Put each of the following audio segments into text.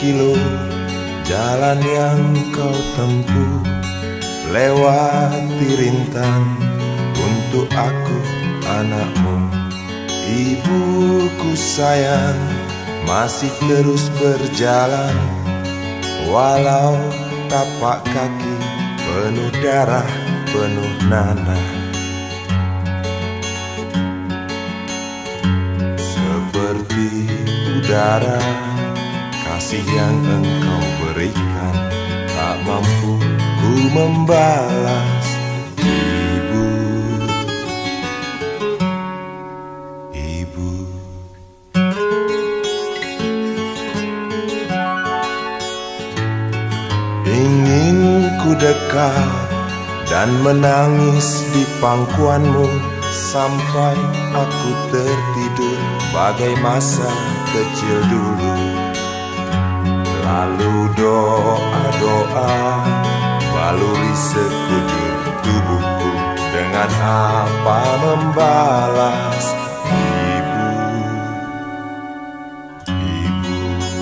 kilo jalan yang kau tempuh, lewati rintang untuk aku anakmu. Ibuku sayang masih terus berjalan, walau tapak kaki penuh darah, penuh nanah. Seperti udara, kasih yang engkau berikan tak mampu ku membalas. Ibu, ibu. Ingin ku dekat dan menangis di pangkuanmu sampai aku tertidur bagai masa kecil dulu. Lalu doa-doa baluri sekujur tubuhku, dengan apa membalas. Ibu, ibu.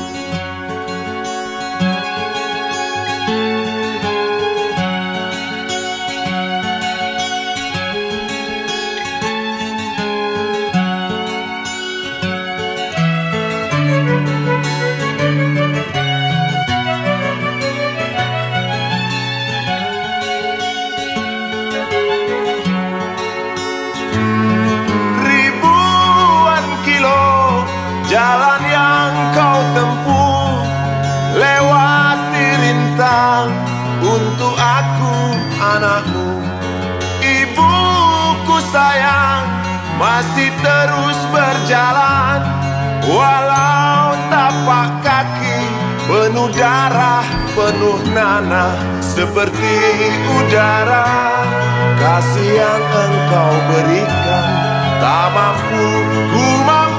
Jalan yang kau tempuh, lewati rintang untuk aku anakmu. Ibuku sayang masih terus berjalan, walau tapak kaki penuh darah, penuh nanah. Seperti udara, kasih yang engkau berikan tak mampu ku